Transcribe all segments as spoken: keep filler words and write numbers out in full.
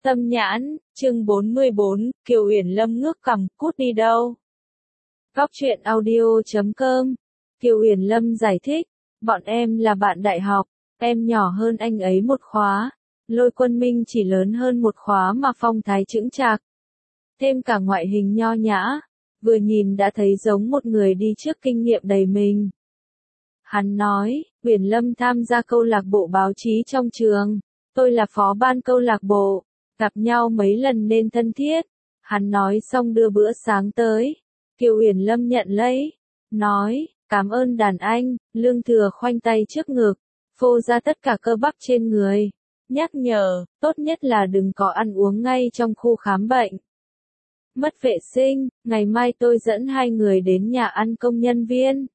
Tâm nhãn, chương bốn mươi bốn, Kiều Uyển Lâm ngước cằm, cút đi đâu? Góc truyện audio chấm com. Kiều Uyển Lâm giải thích, bọn em là bạn đại học, em nhỏ hơn anh ấy một khóa, Lôi Quân Minh chỉ lớn hơn một khóa mà phong thái chững chạc. Thêm cả ngoại hình nho nhã, vừa nhìn đã thấy giống một người đi trước kinh nghiệm đầy mình. Hắn nói, Uyển Lâm tham gia câu lạc bộ báo chí trong trường, tôi là phó ban câu lạc bộ, gặp nhau mấy lần nên thân thiết. Hắn nói xong đưa bữa sáng tới, Kiều Uyển Lâm nhận lấy, nói, cảm ơn đàn anh, Lương Thừa khoanh tay trước ngực, phô ra tất cả cơ bắp trên người, nhắc nhở, tốt nhất là đừng có ăn uống ngay trong khu khám bệnh. Mất vệ sinh, ngày mai tôi dẫn hai người đến nhà ăn công nhân viên.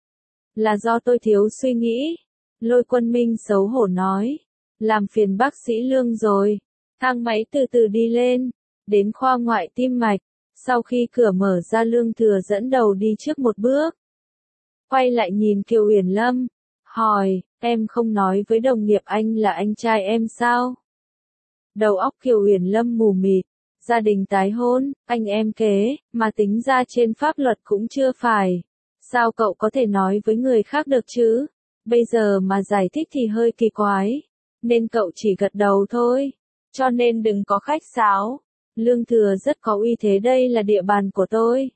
Là do tôi thiếu suy nghĩ. Lôi Quân Minh xấu hổ nói. Làm phiền bác sĩ Lương rồi. Thang máy từ từ đi lên. Đến khoa ngoại tim mạch. Sau khi cửa mở ra Lương Thừa dẫn đầu đi trước một bước. Quay lại nhìn Kiều Uyển Lâm. Hỏi, em không nói với đồng nghiệp anh là anh trai em sao? Đầu óc Kiều Uyển Lâm mù mịt. Gia đình tái hôn, anh em kế, mà tính ra trên pháp luật cũng chưa phải. Sao cậu có thể nói với người khác được chứ? Bây giờ mà giải thích thì hơi kỳ quái. Nên cậu chỉ gật đầu thôi. Cho nên đừng có khách sáo. Lương Thừa rất có uy thế, đây là địa bàn của tôi.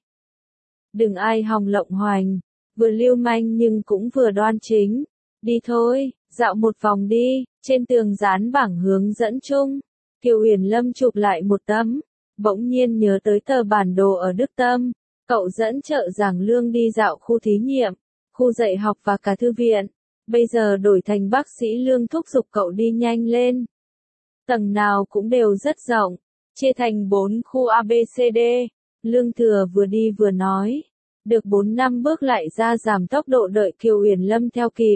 Đừng ai hòng lộng hoành. Vừa lưu manh nhưng cũng vừa đoan chính. Đi thôi, dạo một vòng đi. Trên tường dán bảng hướng dẫn chung. Kiều Uyển Lâm chụp lại một tấm. Bỗng nhiên nhớ tới tờ bản đồ ở Đức Tâm. Cậu dẫn trợ giảng Lương đi dạo khu thí nghiệm, khu dạy học và cả thư viện. Bây giờ đổi thành bác sĩ Lương thúc giục cậu đi nhanh lên. Tầng nào cũng đều rất rộng, chia thành bốn khu A B C D. Lương Thừa vừa đi vừa nói. Được bốn năm bước lại ra giảm tốc độ đợi Kiều Uyển Lâm theo kịp.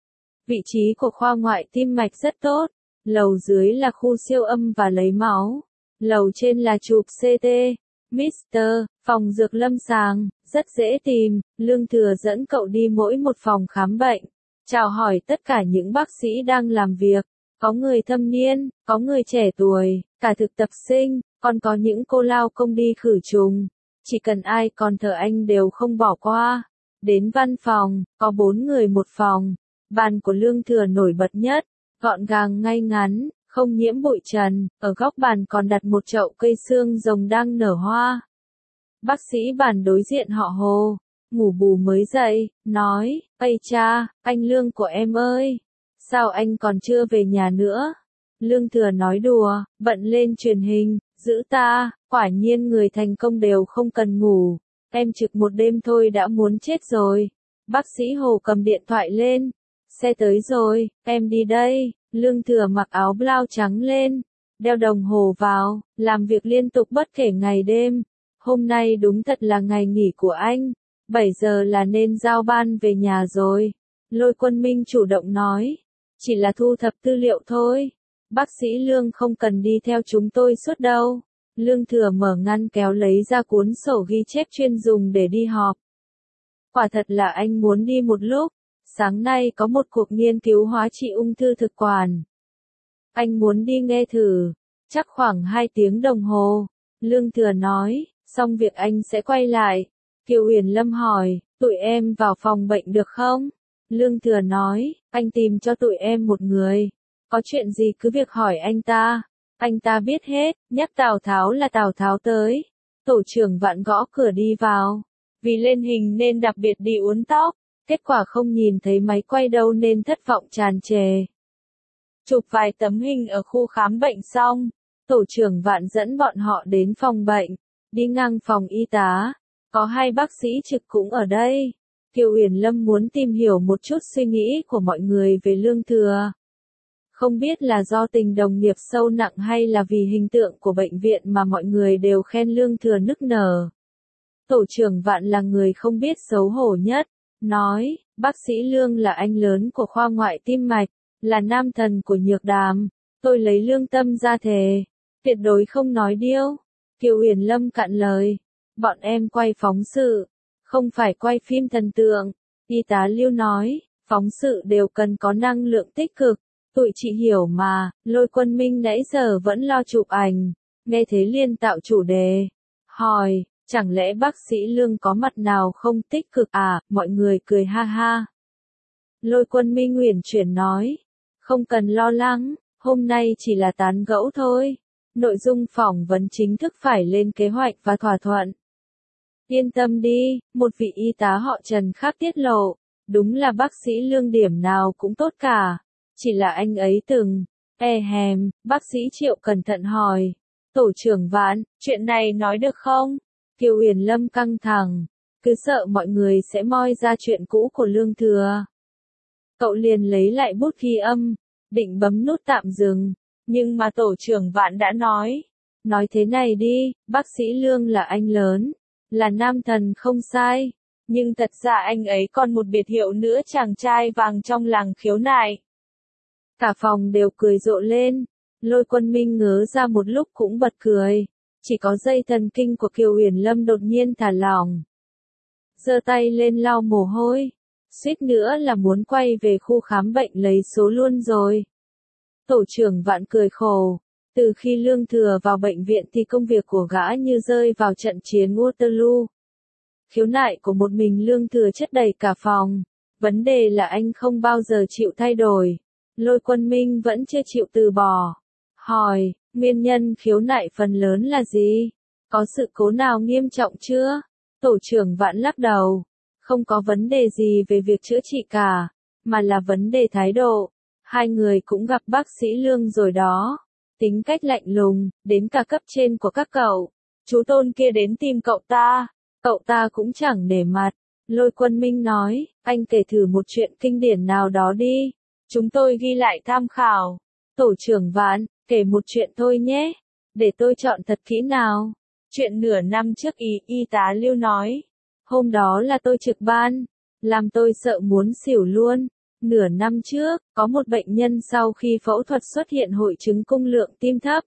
Vị trí của khoa ngoại tim mạch rất tốt. Lầu dưới là khu siêu âm và lấy máu. Lầu trên là chụp C T. Mister, phòng dược lâm sàng, rất dễ tìm. Lương Thừa dẫn cậu đi mỗi một phòng khám bệnh. Chào hỏi tất cả những bác sĩ đang làm việc. Có người thâm niên, có người trẻ tuổi, cả thực tập sinh, còn có những cô lao công đi khử trùng. Chỉ cần ai còn thở anh đều không bỏ qua. Đến văn phòng, có bốn người một phòng. Bàn của Lương Thừa nổi bật nhất, gọn gàng ngay ngắn, không nhiễm bụi trần, ở góc bàn còn đặt một chậu cây xương rồng đang nở hoa. Bác sĩ bàn đối diện họ Hồ, ngủ bù mới dậy, nói, ây cha, anh Lương của em ơi, sao anh còn chưa về nhà nữa? Lương Thừa nói đùa, bận lên truyền hình, giữ ta, quả nhiên người thành công đều không cần ngủ, em trực một đêm thôi đã muốn chết rồi. Bác sĩ Hồ cầm điện thoại lên, xe tới rồi, em đi đây. Lương Thừa mặc áo blau trắng lên, đeo đồng hồ vào, làm việc liên tục bất kể ngày đêm. Hôm nay đúng thật là ngày nghỉ của anh, bảy giờ là nên giao ban về nhà rồi. Lôi Quân Minh chủ động nói, chỉ là thu thập tư liệu thôi. Bác sĩ Lương không cần đi theo chúng tôi suốt đâu. Lương Thừa mở ngăn kéo lấy ra cuốn sổ ghi chép chuyên dùng để đi họp. Quả thật là anh muốn đi một lúc. Sáng nay có một cuộc nghiên cứu hóa trị ung thư thực quản. Anh muốn đi nghe thử, chắc khoảng hai tiếng đồng hồ. Lương Thừa nói, xong việc anh sẽ quay lại. Kiều Uyển Lâm hỏi, tụi em vào phòng bệnh được không? Lương Thừa nói, anh tìm cho tụi em một người. Có chuyện gì cứ việc hỏi anh ta. Anh ta biết hết, nhắc Tào Tháo là Tào Tháo tới. Tổ trưởng Vạn gõ cửa đi vào. Vì lên hình nên đặc biệt đi uốn tóc. Kết quả không nhìn thấy máy quay đâu nên thất vọng tràn trề. Chụp vài tấm hình ở khu khám bệnh xong, tổ trưởng Vạn dẫn bọn họ đến phòng bệnh, đi ngang phòng y tá, có hai bác sĩ trực cũng ở đây. Kiều Uyển Lâm muốn tìm hiểu một chút suy nghĩ của mọi người về Lương Thừa. Không biết là do tình đồng nghiệp sâu nặng hay là vì hình tượng của bệnh viện mà mọi người đều khen Lương Thừa nức nở. Tổ trưởng Vạn là người không biết xấu hổ nhất. Nói, bác sĩ Lương là anh lớn của khoa ngoại tim mạch, là nam thần của Nhược Đàm, tôi lấy lương tâm ra thề, tuyệt đối không nói điêu. Kiều Uyển Lâm cạn lời, bọn em quay phóng sự, không phải quay phim thần tượng. Y tá Lưu nói, phóng sự đều cần có năng lượng tích cực, Tụi chị hiểu mà, Lôi Quân Minh nãy giờ vẫn lo chụp ảnh, nghe thế liền tạo chủ đề. Hỏi, chẳng lẽ bác sĩ Lương có mặt nào không tích cực à, mọi người cười ha ha. Lôi Quân Minh uyển chuyển nói, không cần lo lắng, hôm nay chỉ là tán gẫu thôi. Nội dung phỏng vấn chính thức phải lên kế hoạch và thỏa thuận. Yên tâm đi, một vị y tá họ Trần khác tiết lộ, đúng là bác sĩ Lương điểm nào cũng tốt cả. Chỉ là anh ấy từng, e hèm, bác sĩ Triệu cẩn thận hỏi. Tổ trưởng Vãn, chuyện này nói được không? Kiều Uyển Lâm căng thẳng, cứ sợ mọi người sẽ moi ra chuyện cũ của Lương Thừa. Cậu liền lấy lại bút ghi âm, định bấm nút tạm dừng, nhưng mà tổ trưởng Vãn đã nói. Nói thế này đi, bác sĩ Lương là anh lớn, là nam thần không sai, nhưng thật ra anh ấy còn một biệt hiệu nữa, chàng trai vàng trong làng khiếu nại. Cả phòng đều cười rộ lên, Lôi Quân Minh ngớ ra một lúc cũng bật cười, chỉ có dây thần kinh của Kiều Uyển Lâm đột nhiên thả lỏng. Giơ tay lên lau mồ hôi, suýt nữa là muốn quay về khu khám bệnh lấy số luôn rồi. Tổ trưởng Vạn cười khổ, từ khi Lương Thừa vào bệnh viện thì công việc của gã như rơi vào trận chiến Waterloo. Khiếu nại của một mình Lương Thừa chất đầy cả phòng, vấn đề là anh không bao giờ chịu thay đổi. Lôi Quân Minh vẫn chưa chịu từ bỏ. Hỏi, nguyên nhân khiếu nại phần lớn là gì? Có sự cố nào nghiêm trọng chưa? Tổ trưởng Vạn lắc đầu. Không có vấn đề gì về việc chữa trị cả, mà là vấn đề thái độ. Hai người cũng gặp bác sĩ Lương rồi đó. Tính cách lạnh lùng, đến cả cấp trên của các cậu. Chú Tôn kia đến tìm cậu ta, cậu ta cũng chẳng nể mặt. Lôi Quân Minh nói, anh kể thử một chuyện kinh điển nào đó đi. Chúng tôi ghi lại tham khảo. Tổ trưởng Vãn, kể một chuyện thôi nhé. Để tôi chọn thật kỹ nào. Chuyện nửa năm trước y, y tá Lưu nói. Hôm đó là tôi trực ban. Làm tôi sợ muốn xỉu luôn. Nửa năm trước, có một bệnh nhân sau khi phẫu thuật xuất hiện hội chứng cung lượng tim thấp.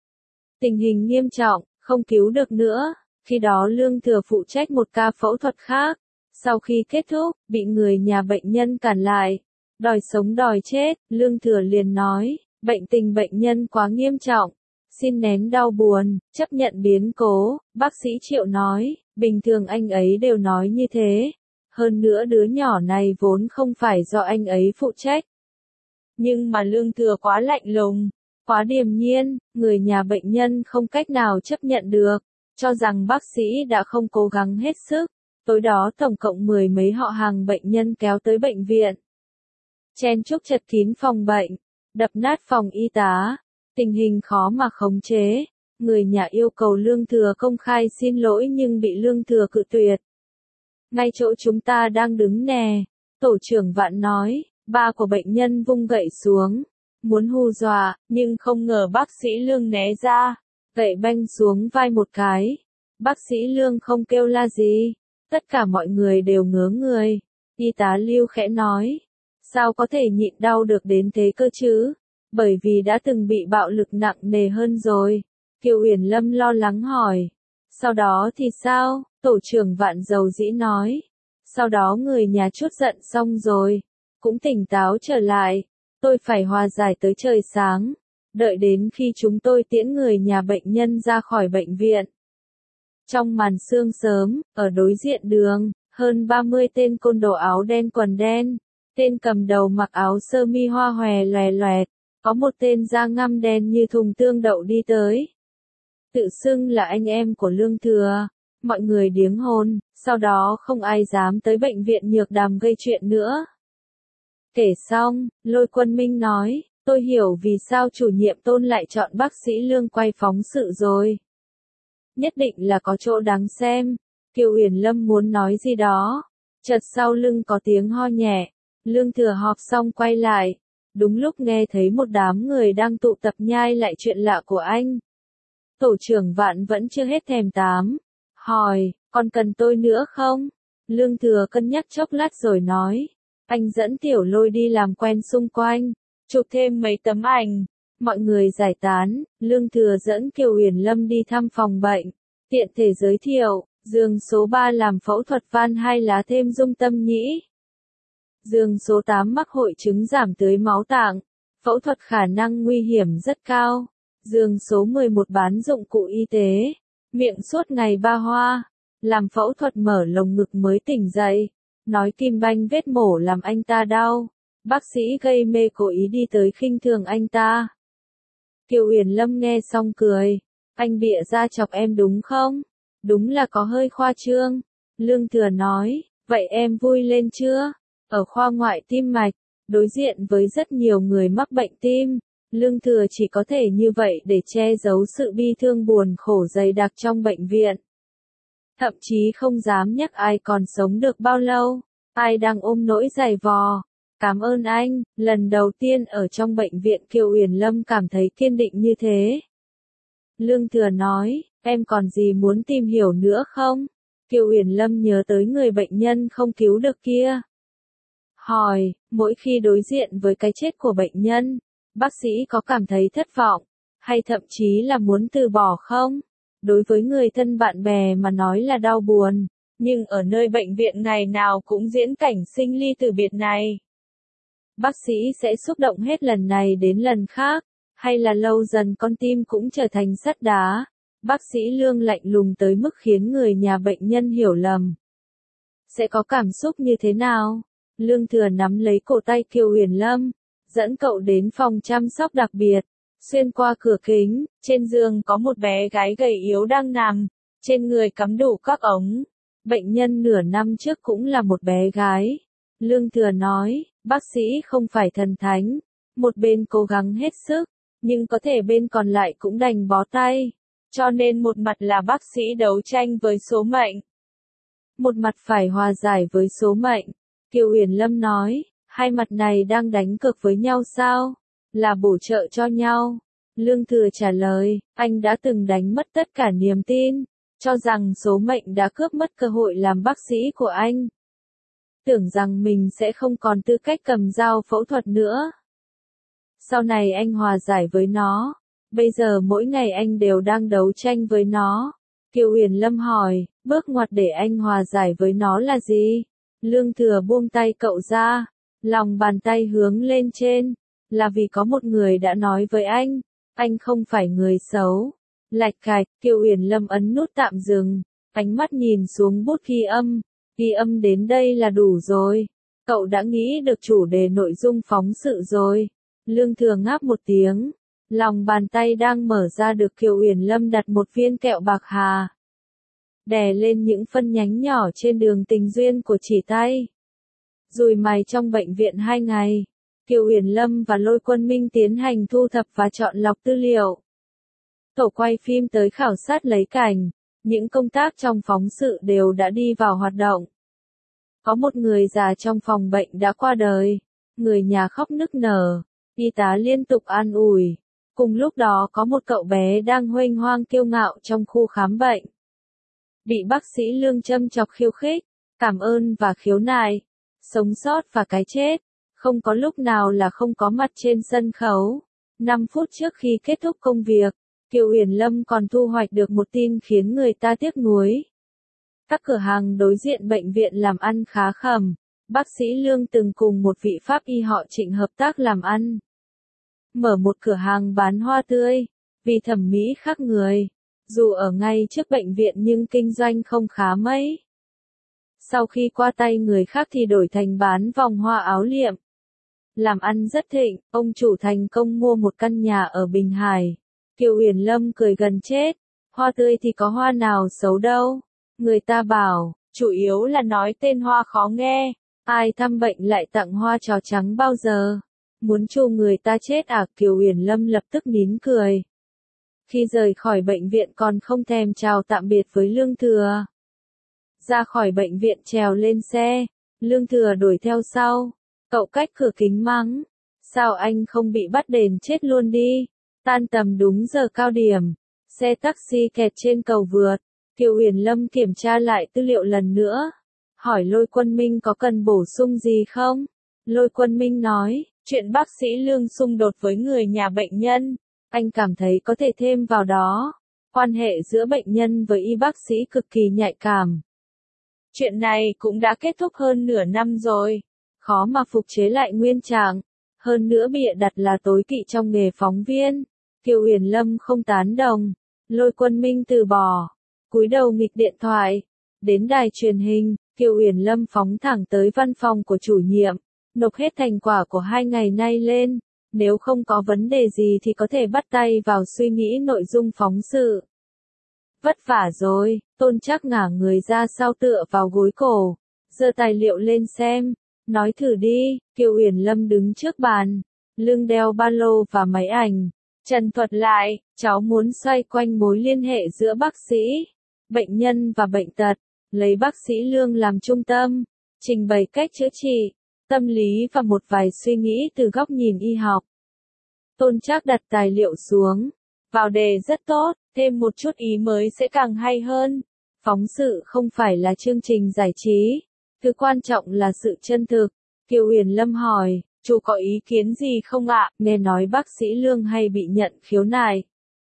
Tình hình nghiêm trọng, không cứu được nữa. Khi đó Lương Thừa phụ trách một ca phẫu thuật khác. Sau khi kết thúc, bị người nhà bệnh nhân cản lại. Đòi sống đòi chết, Lương Thừa liền nói, bệnh tình bệnh nhân quá nghiêm trọng. Xin nén đau buồn, chấp nhận biến cố. Bác sĩ Triệu nói, bình thường anh ấy đều nói như thế. Hơn nữa đứa nhỏ này vốn không phải do anh ấy phụ trách. Nhưng mà Lương Thừa quá lạnh lùng, quá điềm nhiên, người nhà bệnh nhân không cách nào chấp nhận được, cho rằng bác sĩ đã không cố gắng hết sức. Tối đó tổng cộng mười mấy họ hàng bệnh nhân kéo tới bệnh viện. Chen chúc chật kín phòng bệnh, đập nát phòng y tá, tình hình khó mà khống chế. Người nhà yêu cầu Lương Thừa công khai xin lỗi nhưng bị Lương Thừa cự tuyệt. Ngay chỗ chúng ta đang đứng nè, tổ trưởng Vạn nói, ba của bệnh nhân vung gậy xuống, muốn hù dọa, nhưng không ngờ bác sĩ Lương né ra, gậy banh xuống vai một cái. Bác sĩ Lương không kêu la gì, tất cả mọi người đều ngớ người. Y tá Lưu khẽ nói, sao có thể nhịn đau được đến thế cơ chứ, bởi vì đã từng bị bạo lực nặng nề hơn rồi. Kiều Uyển Lâm lo lắng hỏi, sau đó thì sao? Tổ trưởng Vạn dầu dĩ nói, sau đó người nhà chút giận xong rồi, cũng tỉnh táo trở lại, tôi phải hòa giải tới trời sáng, đợi đến khi chúng tôi tiễn người nhà bệnh nhân ra khỏi bệnh viện. Trong màn sương sớm, ở đối diện đường, hơn ba mươi tên côn đồ áo đen quần đen, tên cầm đầu mặc áo sơ mi hoa hòe loè loẹt, có một tên da ngăm đen như thùng tương đậu đi tới. Tự xưng là anh em của Lương Thừa. Mọi người điếng hồn, sau đó không ai dám tới bệnh viện Nhược Đàm gây chuyện nữa. Kể xong, Lôi Quân Minh nói, tôi hiểu vì sao chủ nhiệm Tôn lại chọn bác sĩ Lương quay phóng sự rồi. Nhất định là có chỗ đáng xem. Kiều Uyển Lâm muốn nói gì đó. Chợt sau lưng có tiếng ho nhẹ. Lương Thừa họp xong quay lại. Đúng lúc nghe thấy một đám người đang tụ tập nhai lại chuyện lạ của anh. Tổ trưởng Vạn vẫn chưa hết thèm tám. Hỏi, còn cần tôi nữa không? Lương Thừa cân nhắc chốc lát rồi nói. Anh dẫn Tiểu Lôi đi làm quen xung quanh, chụp thêm mấy tấm ảnh. Mọi người giải tán, Lương Thừa dẫn Kiều Uyển Lâm đi thăm phòng bệnh. Tiện thể giới thiệu, giường số ba làm phẫu thuật van hai lá thêm dung tâm nhĩ. Giường số tám mắc hội chứng giảm tưới máu tạng. Phẫu thuật khả năng nguy hiểm rất cao. Giường số mười một bán dụng cụ y tế. Miệng suốt ngày ba hoa. Làm phẫu thuật mở lồng ngực mới tỉnh dậy. Nói kim banh vết mổ làm anh ta đau. Bác sĩ gây mê cố ý đi tới khinh thường anh ta. Kiều Uyển Lâm nghe xong cười. Anh bịa ra chọc em đúng không? Đúng là có hơi khoa trương. Lương Thừa nói, vậy em vui lên chưa? Ở khoa ngoại tim mạch, đối diện với rất nhiều người mắc bệnh tim, Lương Thừa chỉ có thể như vậy để che giấu sự bi thương buồn khổ dày đặc trong bệnh viện. Thậm chí không dám nhắc ai còn sống được bao lâu, ai đang ôm nỗi dày vò. Cảm ơn anh, lần đầu tiên ở trong bệnh viện Kiều Uyển Lâm cảm thấy kiên định như thế. Lương Thừa nói, em còn gì muốn tìm hiểu nữa không? Kiều Uyển Lâm nhớ tới người bệnh nhân không cứu được kia. Hỏi, mỗi khi đối diện với cái chết của bệnh nhân, bác sĩ có cảm thấy thất vọng, hay thậm chí là muốn từ bỏ không? Đối với người thân bạn bè mà nói là đau buồn, nhưng ở nơi bệnh viện ngày nào cũng diễn cảnh sinh ly tử biệt này. Bác sĩ sẽ xúc động hết lần này đến lần khác, hay là lâu dần con tim cũng trở thành sắt đá? Bác sĩ Lương lạnh lùng tới mức khiến người nhà bệnh nhân hiểu lầm. Sẽ có cảm xúc như thế nào? Lương Thừa nắm lấy cổ tay Kiều Uyển Lâm, dẫn cậu đến phòng chăm sóc đặc biệt. Xuyên qua cửa kính, trên giường có một bé gái gầy yếu đang nằm, trên người cắm đủ các ống. Bệnh nhân nửa năm trước cũng là một bé gái. Lương Thừa nói, bác sĩ không phải thần thánh, một bên cố gắng hết sức, nhưng có thể bên còn lại cũng đành bó tay. Cho nên một mặt là bác sĩ đấu tranh với số mệnh, một mặt phải hòa giải với số mệnh. Kiều Uyển Lâm nói, hai mặt này đang đánh cược với nhau sao? Là bổ trợ cho nhau. Lương Thừa trả lời, anh đã từng đánh mất tất cả niềm tin, cho rằng số mệnh đã cướp mất cơ hội làm bác sĩ của anh. Tưởng rằng mình sẽ không còn tư cách cầm dao phẫu thuật nữa. Sau này anh hòa giải với nó, bây giờ mỗi ngày anh đều đang đấu tranh với nó. Kiều Uyển Lâm hỏi, bước ngoặt để anh hòa giải với nó là gì? Lương Thừa buông tay cậu ra, lòng bàn tay hướng lên trên, là vì có một người đã nói với anh, anh không phải người xấu. Lạch cạch, Kiều Uyển Lâm ấn nút tạm dừng, ánh mắt nhìn xuống bút ghi âm, ghi âm đến đây là đủ rồi. Cậu đã nghĩ được chủ đề nội dung phóng sự rồi. Lương Thừa ngáp một tiếng, lòng bàn tay đang mở ra được Kiều Uyển Lâm đặt một viên kẹo bạc hà. Đè lên những phân nhánh nhỏ trên đường tình duyên của chỉ tay. Dùi mày trong bệnh viện hai ngày, Kiều Uyển Lâm và Lôi Quân Minh tiến hành thu thập và chọn lọc tư liệu. Tổ quay phim tới khảo sát lấy cảnh, những công tác trong phóng sự đều đã đi vào hoạt động. Có một người già trong phòng bệnh đã qua đời, người nhà khóc nức nở, y tá liên tục an ủi. Cùng lúc đó có một cậu bé đang huênh hoang kiêu ngạo trong khu khám bệnh. Bị bác sĩ Lương châm chọc khiêu khích, cảm ơn và khiếu nại, sống sót và cái chết, không có lúc nào là không có mặt trên sân khấu. năm phút trước khi kết thúc công việc, Kiều Uyển Lâm còn thu hoạch được một tin khiến người ta tiếc nuối. Các cửa hàng đối diện bệnh viện làm ăn khá khẩm, bác sĩ Lương từng cùng một vị pháp y họ Trịnh hợp tác làm ăn. Mở một cửa hàng bán hoa tươi, vì thẩm mỹ khác người. Dù ở ngay trước bệnh viện nhưng kinh doanh không khá mấy. Sau khi qua tay người khác thì đổi thành bán vòng hoa áo liệm. Làm ăn rất thịnh, ông chủ thành công mua một căn nhà ở Bình Hải. Kiều Uyển Lâm cười gần chết. Hoa tươi thì có hoa nào xấu đâu. Người ta bảo, chủ yếu là nói tên hoa khó nghe. Ai thăm bệnh lại tặng hoa chó trắng bao giờ? Muốn trù người ta chết à? Kiều Uyển Lâm lập tức nín cười. Khi rời khỏi bệnh viện còn không thèm chào tạm biệt với Lương Thừa. Ra khỏi bệnh viện trèo lên xe, Lương Thừa đuổi theo sau. Cậu cách cửa kính mắng. Sao anh không bị bắt đền chết luôn đi? Tan tầm đúng giờ cao điểm. Xe taxi kẹt trên cầu vượt. Kiều Uyển Lâm kiểm tra lại tư liệu lần nữa. Hỏi Lôi Quân Minh có cần bổ sung gì không? Lôi Quân Minh nói, chuyện bác sĩ Lương xung đột với người nhà bệnh nhân. Anh cảm thấy có thể thêm vào đó. Quan hệ giữa bệnh nhân với y bác sĩ cực kỳ nhạy cảm. Chuyện này cũng đã kết thúc hơn nửa năm rồi. Khó mà phục chế lại nguyên trạng. hơn nữa bịa đặt là tối kỵ trong nghề phóng viên. Kiều Uyển Lâm không tán đồng, Lôi Quân Minh từ bỏ, cúi đầu nghịch điện thoại. Đến đài truyền hình, Kiều Uyển Lâm phóng thẳng tới văn phòng của chủ nhiệm, nộp hết thành quả của hai ngày nay lên, nếu không có vấn đề gì thì có thể bắt tay vào suy nghĩ nội dung phóng sự. Vất vả rồi, Tôn Trác ngả người ra sau tựa vào gối cổ, giơ tài liệu lên xem, nói thử đi. Kiều Uyển Lâm đứng trước bàn, lưng đeo ba lô và máy ảnh, trần thuật lại, cháu muốn xoay quanh mối liên hệ giữa bác sĩ, bệnh nhân và bệnh tật, lấy bác sĩ Lương làm trung tâm, trình bày cách chữa trị, tâm lý và một vài suy nghĩ từ góc nhìn y học. Tôn Trác đặt tài liệu xuống, vào đề rất tốt, thêm một chút ý mới sẽ càng hay hơn. Phóng sự không phải là chương trình giải trí, thứ quan trọng là sự chân thực. Kiều Uyển Lâm hỏi, chú có ý kiến gì không ạ? Nghe nói bác sĩ Lương hay bị nhận khiếu nại.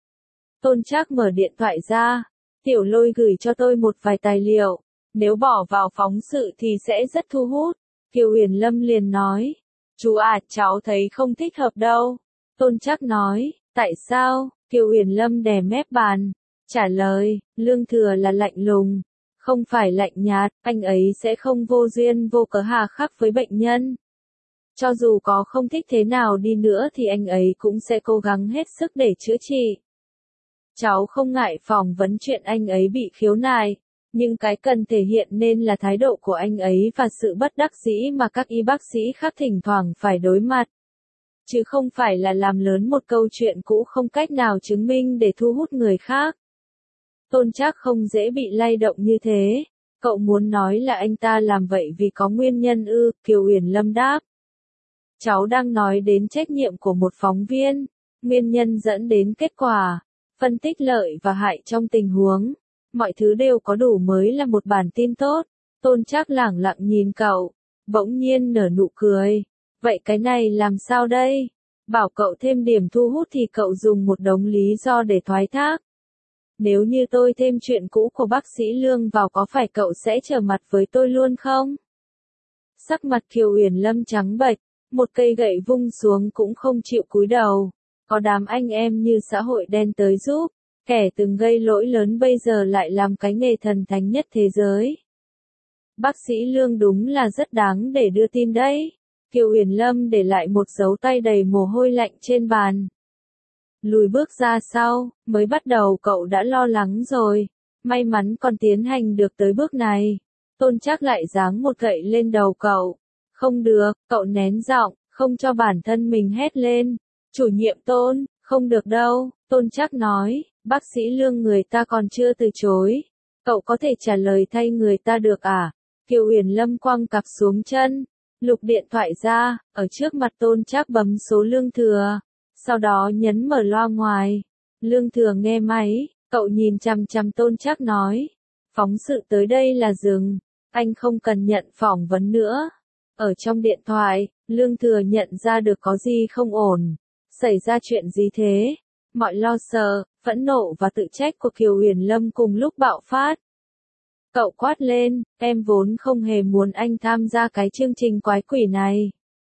Tôn Trác mở điện thoại ra, Tiểu Lôi gửi cho tôi một vài tài liệu, nếu bỏ vào phóng sự thì sẽ rất thu hút. Kiều Uyển Lâm liền nói, chú à, cháu thấy không thích hợp đâu. Tôn Trác nói, tại sao? Kiều Uyển Lâm đè mép bàn, trả lời, Lương Thừa là lạnh lùng, không phải lạnh nhạt, anh ấy sẽ không vô duyên vô cớ hà khắc với bệnh nhân. Cho dù có không thích thế nào đi nữa thì anh ấy cũng sẽ cố gắng hết sức để chữa trị. Cháu không ngại phỏng vấn chuyện anh ấy bị khiếu nại, nhưng cái cần thể hiện nên là thái độ của anh ấy và sự bất đắc dĩ mà các y bác sĩ khác thỉnh thoảng phải đối mặt. Chứ không phải là làm lớn một câu chuyện cũ không cách nào chứng minh để thu hút người khác. Tôn Trác không dễ bị lay động như thế. Cậu muốn nói là anh ta làm vậy vì có nguyên nhân ư? Kiều Uyển Lâm đáp. Cháu đang nói đến trách nhiệm của một phóng viên, nguyên nhân dẫn đến kết quả, phân tích lợi và hại trong tình huống. Mọi thứ đều có đủ mới là một bản tin tốt. Tôn Trác lẳng lặng nhìn cậu, bỗng nhiên nở nụ cười. Vậy cái này làm sao đây? Bảo cậu thêm điểm thu hút thì cậu dùng một đống lý do để thoái thác. Nếu như tôi thêm chuyện cũ của bác sĩ Lương vào có phải cậu sẽ trở mặt với tôi luôn không? Sắc mặt Kiều Uyển Lâm trắng bệch, một cây gậy vung xuống cũng không chịu cúi đầu. Có đám anh em như xã hội đen tới giúp, kẻ từng gây lỗi lớn bây giờ lại làm cái nghề thần thánh nhất thế giới. Bác sĩ Lương đúng là rất đáng để đưa tin đấy. Kiều Uyển Lâm để lại một dấu tay đầy mồ hôi lạnh trên bàn. Lùi bước ra sau, mới bắt đầu cậu đã lo lắng rồi. May mắn còn tiến hành được tới bước này. Tôn Trác lại giáng một gậy lên đầu cậu. Không được, cậu nén giọng, không cho bản thân mình hét lên. Chủ nhiệm Tôn, không được đâu, Tôn Trác nói, bác sĩ Lương người ta còn chưa từ chối. Cậu có thể trả lời thay người ta được à? Kiều Uyển Lâm quăng cặp xuống chân, lục điện thoại ra, ở trước mặt Tôn Trác bấm số Lương Thừa, sau đó nhấn mở loa ngoài. Lương Thừa nghe máy, cậu nhìn chằm chằm Tôn Trác nói, phóng sự tới đây là dừng, anh không cần nhận phỏng vấn nữa. Ở trong điện thoại, Lương Thừa nhận ra được có gì không ổn, xảy ra chuyện gì thế? Mọi lo sợ, phẫn nộ và tự trách của Kiều Uyển Lâm cùng lúc bạo phát. Cậu quát lên, em vốn không hề muốn anh tham gia cái chương trình quái quỷ này.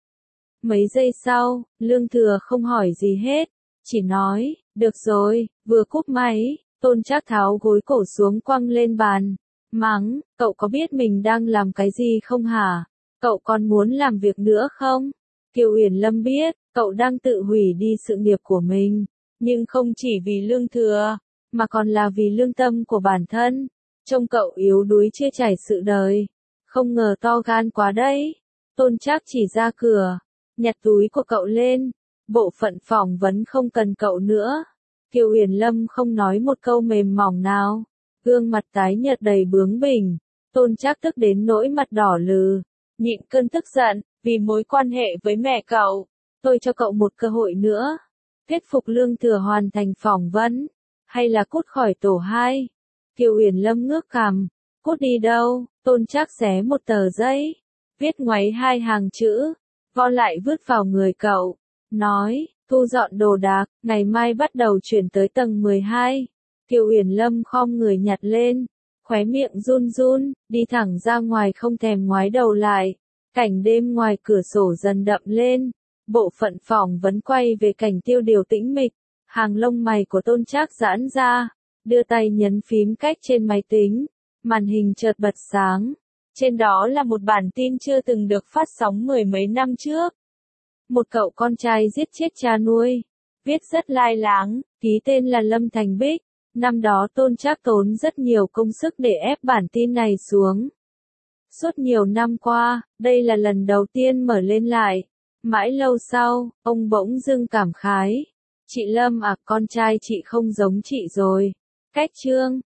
Mấy giây sau, Lương Thừa không hỏi gì hết, chỉ nói, được rồi, vừa cúp máy, Tôn Trác tháo gối cổ xuống quăng lên bàn, mắng, cậu có biết mình đang làm cái gì không hả? Cậu còn muốn làm việc nữa không? Kiều Uyển Lâm biết, cậu đang tự hủy đi sự nghiệp của mình, nhưng không chỉ vì Lương Thừa, mà còn là vì lương tâm của bản thân. Trông cậu yếu đuối chưa trải sự đời, không ngờ to gan quá đấy. Tôn Trác chỉ ra cửa, nhặt túi của cậu lên, bộ phận phỏng vấn không cần cậu nữa. Kiều Uyển Lâm không nói một câu mềm mỏng nào, gương mặt tái nhợt đầy bướng bỉnh. Tôn Trác tức đến nỗi mặt đỏ lừ, nhịn cơn tức giận, vì mối quan hệ với mẹ cậu, tôi cho cậu một cơ hội nữa. Thuyết phục Lương Thừa hoàn thành phỏng vấn, hay là cút khỏi tổ hai? Kiều Uyển Lâm ngước cằm, cút đi đâu? Tôn Trác xé một tờ giấy, viết ngoáy hai hàng chữ, vo lại vứt vào người cậu, nói, thu dọn đồ đạc, ngày mai bắt đầu chuyển tới tầng mười hai. Kiều Uyển Lâm khom người nhặt lên, khóe miệng run run, đi thẳng ra ngoài không thèm ngoái đầu lại. Cảnh đêm ngoài cửa sổ dần đậm lên, Bộ phận phỏng vấn quay về cảnh Tiêu Điều tĩnh mịch, hàng lông mày của Tôn Trác giãn ra, đưa tay nhấn phím cách trên máy tính, màn hình chợt bật sáng. Trên đó là một bản tin chưa từng được phát sóng mười mấy năm trước. Một cậu con trai giết chết cha nuôi, viết rất lai láng, ký tên là Lâm Thành Bích. Năm đó Tôn Trác tốn rất nhiều công sức để ép bản tin này xuống. Suốt nhiều năm qua, đây là lần đầu tiên mở lên lại. Mãi lâu sau, ông bỗng dưng cảm khái. Chị Lâm à, con trai chị không giống chị rồi. Cách chương